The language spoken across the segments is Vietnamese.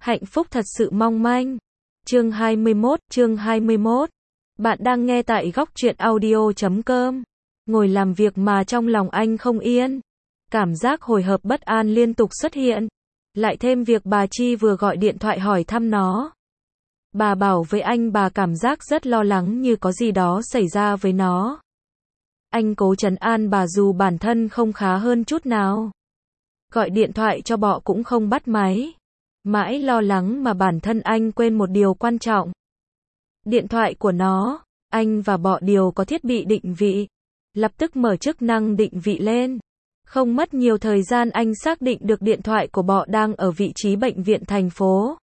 Hạnh phúc thật sự mong manh. Chương 21. Bạn đang nghe tại góc truyện audio.com. Ngồi làm việc mà trong lòng anh không yên. Cảm giác hồi hộp bất an liên tục xuất hiện. Lại thêm việc bà Chi vừa gọi điện thoại hỏi thăm nó. Bà bảo với anh bà cảm giác rất lo lắng như có gì đó xảy ra với nó. Anh cố trấn an bà dù bản thân không khá hơn chút nào. Gọi điện thoại cho bọ cũng không bắt máy. Mãi lo lắng mà bản thân anh quên một điều quan trọng. Điện thoại của nó, anh và bọ đều có thiết bị định vị. Lập tức mở chức năng định vị lên. Không mất nhiều thời gian anh xác định được điện thoại của bọ đang ở vị trí bệnh viện thành phố.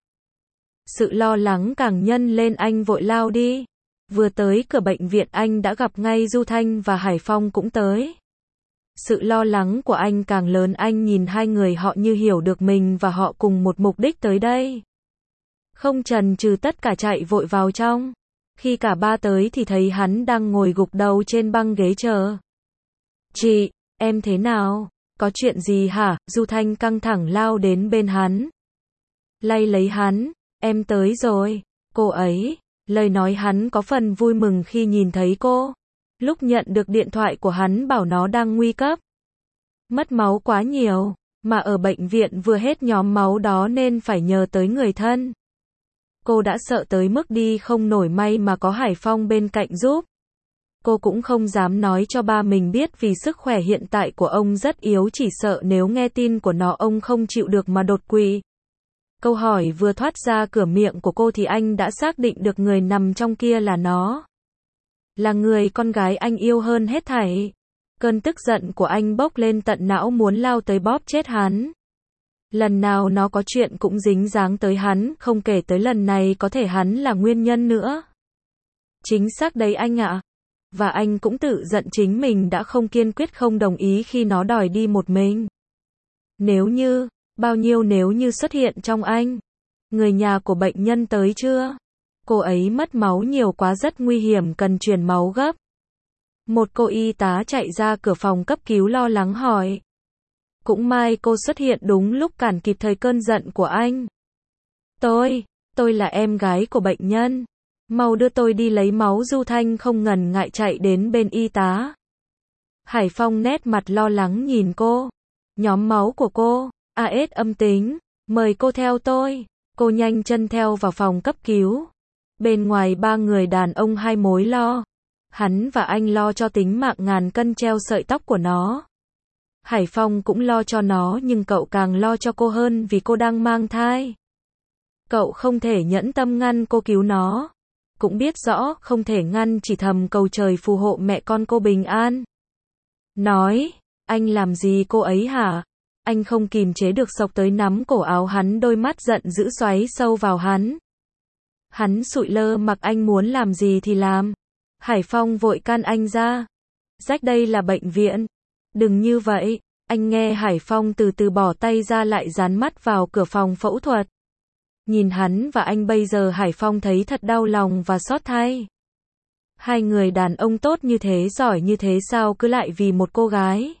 Sự lo lắng càng nhân lên anh vội lao đi. Vừa tới cửa bệnh viện anh đã gặp ngay Du Thanh và Hải Phong cũng tới. Sự lo lắng của anh càng lớn, anh nhìn hai người họ như hiểu được mình và họ cùng một mục đích tới đây. Không chần chừ tất cả chạy vội vào trong. Khi cả ba tới thì thấy hắn đang ngồi gục đầu trên băng ghế chờ. Chị, em thế nào? Có chuyện gì hả? Du Thanh căng thẳng lao đến bên hắn. Lay lấy hắn, em tới rồi. Cô ấy, lời nói hắn có phần vui mừng khi nhìn thấy cô. Lúc nhận được điện thoại của hắn bảo nó đang nguy cấp. Mất máu quá nhiều, mà ở bệnh viện vừa hết nhóm máu đó nên phải nhờ tới người thân. Cô đã sợ tới mức đi không nổi, may mà có Hải Phong bên cạnh giúp. Cô cũng không dám nói cho ba mình biết vì sức khỏe hiện tại của ông rất yếu, chỉ sợ nếu nghe tin của nó ông không chịu được mà đột quỵ. Câu hỏi vừa thoát ra cửa miệng của cô thì anh đã xác định được người nằm trong kia là nó. Là người con gái anh yêu hơn hết thảy. Cơn tức giận của anh bốc lên tận não muốn lao tới bóp chết hắn. Lần nào nó có chuyện cũng dính dáng tới hắn, không kể tới lần này có thể hắn là nguyên nhân nữa. Chính xác đấy anh ạ. Và anh cũng tự giận chính mình đã không kiên quyết không đồng ý khi nó đòi đi một mình. Nếu như, bao nhiêu nếu như xuất hiện trong anh. Người nhà của bệnh nhân tới chưa? Cô ấy mất máu nhiều quá, rất nguy hiểm, cần truyền máu gấp. Một cô y tá chạy ra cửa phòng cấp cứu lo lắng hỏi. Cũng may cô xuất hiện đúng lúc cản kịp thời cơn giận của anh. Tôi là em gái của bệnh nhân. Mau đưa tôi đi lấy máu. Du Thanh không ngần ngại chạy đến bên y tá. Hải Phong nét mặt lo lắng nhìn cô. Nhóm máu của cô, AS âm tính, mời cô theo tôi. Cô nhanh chân theo vào phòng cấp cứu. Bên ngoài ba người đàn ông hai mối lo. Hắn và anh lo cho tính mạng ngàn cân treo sợi tóc của nó. Hải Phong cũng lo cho nó nhưng cậu càng lo cho cô hơn vì cô đang mang thai. Cậu không thể nhẫn tâm ngăn cô cứu nó. Cũng biết rõ không thể ngăn, chỉ thầm cầu trời phù hộ mẹ con cô bình an. Nói, anh làm gì cô ấy hả? Anh không kìm chế được xộc tới nắm cổ áo hắn, đôi mắt giận dữ xoáy sâu vào hắn. Hắn sụi lơ mặc anh muốn làm gì thì làm. Hải Phong vội can anh ra. Rách, đây là bệnh viện. Đừng như vậy. Anh nghe Hải Phong từ từ bỏ tay ra, lại dán mắt vào cửa phòng phẫu thuật. Nhìn hắn và anh bây giờ, Hải Phong thấy thật đau lòng và xót thay. Hai người đàn ông tốt như thế, giỏi như thế, sao cứ lại vì một cô gái?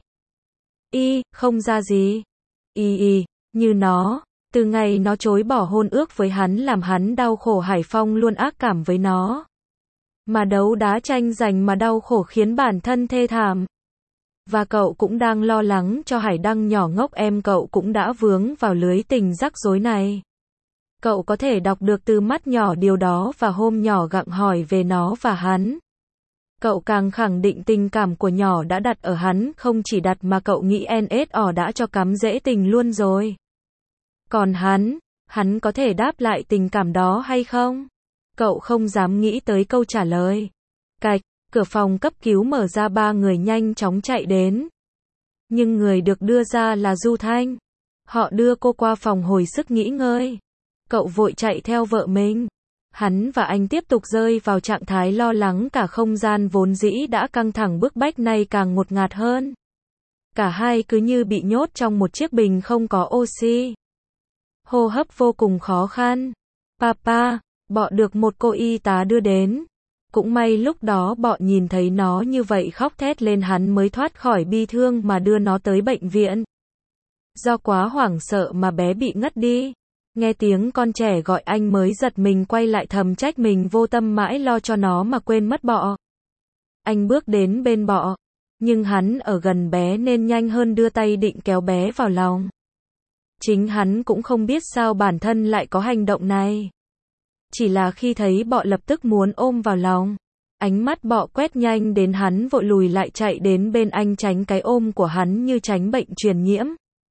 Không ra gì. Như nó. Từ ngày nó chối bỏ hôn ước với hắn làm hắn đau khổ, Hải Phong luôn ác cảm với nó. Mà đấu đá tranh giành mà đau khổ khiến bản thân thê thảm. Và cậu cũng đang lo lắng cho Hải Đăng nhỏ ngốc em cậu cũng đã vướng vào lưới tình rắc rối này. Cậu có thể đọc được từ mắt nhỏ điều đó và hôm nhỏ gặng hỏi về nó và hắn. Cậu càng khẳng định tình cảm của nhỏ đã đặt ở hắn, không chỉ đặt mà cậu nghĩ NSO đã cho cắm rễ tình luôn rồi. Còn hắn có thể đáp lại tình cảm đó hay không? Cậu không dám nghĩ tới câu trả lời. Cạch, cửa phòng cấp cứu mở ra, ba người nhanh chóng chạy đến. Nhưng người được đưa ra là Du Thanh. Họ đưa cô qua phòng hồi sức nghỉ ngơi. Cậu vội chạy theo vợ mình. Hắn và anh tiếp tục rơi vào trạng thái lo lắng, cả không gian vốn dĩ đã căng thẳng bức bách nay càng ngột ngạt hơn. Cả hai cứ như bị nhốt trong một chiếc bình không có oxy. Hô hấp vô cùng khó khăn. Papa, bọ được một cô y tá đưa đến. Cũng may lúc đó bọ nhìn thấy nó như vậy khóc thét lên, hắn mới thoát khỏi bi thương mà đưa nó tới bệnh viện. Do quá hoảng sợ mà bé bị ngất đi. Nghe tiếng con trẻ gọi anh mới giật mình quay lại thầm trách mình vô tâm mãi lo cho nó mà quên mất bọ. Anh bước đến bên bọ, nhưng hắn ở gần bé nên nhanh hơn đưa tay định kéo bé vào lòng. Chính hắn cũng không biết sao bản thân lại có hành động này. Chỉ là khi thấy bọ lập tức muốn ôm vào lòng. Ánh mắt bọ quét nhanh đến hắn vội lùi lại chạy đến bên anh tránh cái ôm của hắn như tránh bệnh truyền nhiễm.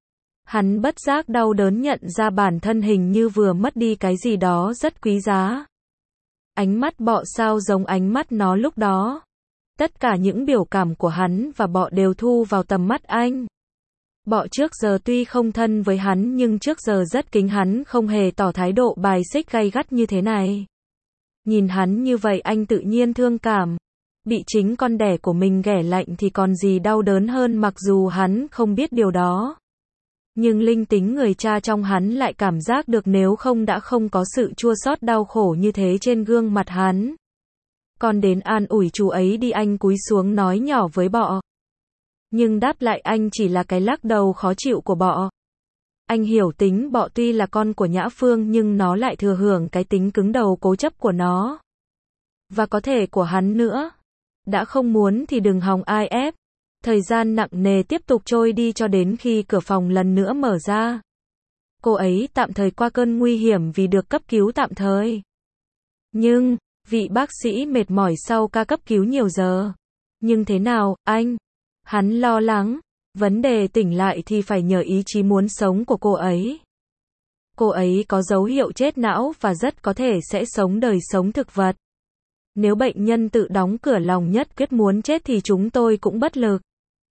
Hắn bất giác đau đớn nhận ra bản thân hình như vừa mất đi cái gì đó rất quý giá. Ánh mắt bọ sao giống ánh mắt nó lúc đó. Tất cả những biểu cảm của hắn và bọ đều thu vào tầm mắt anh. Bọ trước giờ tuy không thân với hắn nhưng trước giờ rất kính hắn, không hề tỏ thái độ bài xích gay gắt như thế này. Nhìn hắn như vậy anh tự nhiên thương cảm. Bị chính con đẻ của mình ghẻ lạnh thì còn gì đau đớn hơn, mặc dù hắn không biết điều đó. Nhưng linh tính người cha trong hắn lại cảm giác được nếu không đã không có sự chua xót đau khổ như thế trên gương mặt hắn. Còn đến an ủi chú ấy đi, anh cúi xuống nói nhỏ với bọ. Nhưng đáp lại anh chỉ là cái lắc đầu khó chịu của bọ. Anh hiểu tính bọ tuy là con của Nhã Phương nhưng nó lại thừa hưởng cái tính cứng đầu cố chấp của nó. Và có thể của hắn nữa. Đã không muốn thì đừng hòng ai ép. Thời gian nặng nề tiếp tục trôi đi cho đến khi cửa phòng lần nữa mở ra. Cô ấy tạm thời qua cơn nguy hiểm vì được cấp cứu tạm thời. Nhưng, vị bác sĩ mệt mỏi sau ca cấp cứu nhiều giờ. Nhưng thế nào, anh? Hắn lo lắng. Vấn đề tỉnh lại thì phải nhờ ý chí muốn sống của cô ấy. Cô ấy có dấu hiệu chết não và rất có thể sẽ sống đời sống thực vật. Nếu bệnh nhân tự đóng cửa lòng nhất quyết muốn chết thì chúng tôi cũng bất lực.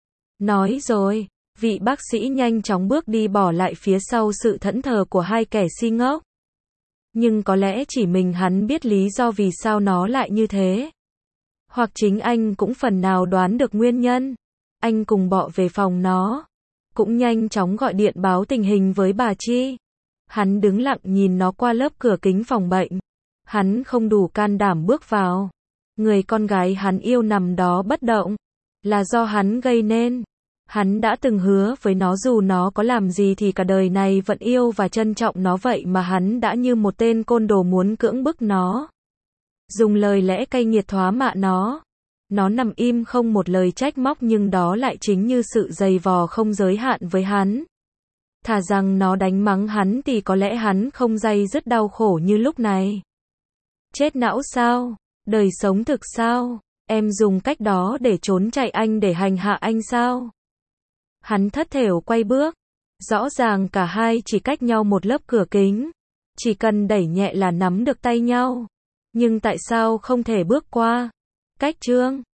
Nói rồi, vị bác sĩ nhanh chóng bước đi bỏ lại phía sau sự thẫn thờ của hai kẻ si ngốc. Nhưng có lẽ chỉ mình hắn biết lý do vì sao nó lại như thế. Hoặc chính anh cũng phần nào đoán được nguyên nhân. Anh cùng bọ về phòng nó. Cũng nhanh chóng gọi điện báo tình hình với bà Chi. Hắn đứng lặng nhìn nó qua lớp cửa kính phòng bệnh. Hắn không đủ can đảm bước vào. Người con gái hắn yêu nằm đó bất động. Là do hắn gây nên. Hắn đã từng hứa với nó dù nó có làm gì thì cả đời này vẫn yêu và trân trọng nó, vậy mà hắn đã như một tên côn đồ muốn cưỡng bức nó. Dùng lời lẽ cay nghiệt thóa mạ nó. Nó nằm im không một lời trách móc nhưng đó lại chính như sự giày vò không giới hạn với hắn. Thà rằng nó đánh mắng hắn thì có lẽ hắn không day dứt đau khổ như lúc này. Chết não sao? Đời sống thực sao? Em dùng cách đó để trốn chạy anh, để hành hạ anh sao? Hắn thất thểu quay bước. Rõ ràng cả hai chỉ cách nhau một lớp cửa kính. Chỉ cần đẩy nhẹ là nắm được tay nhau. Nhưng tại sao không thể bước qua? Cách chương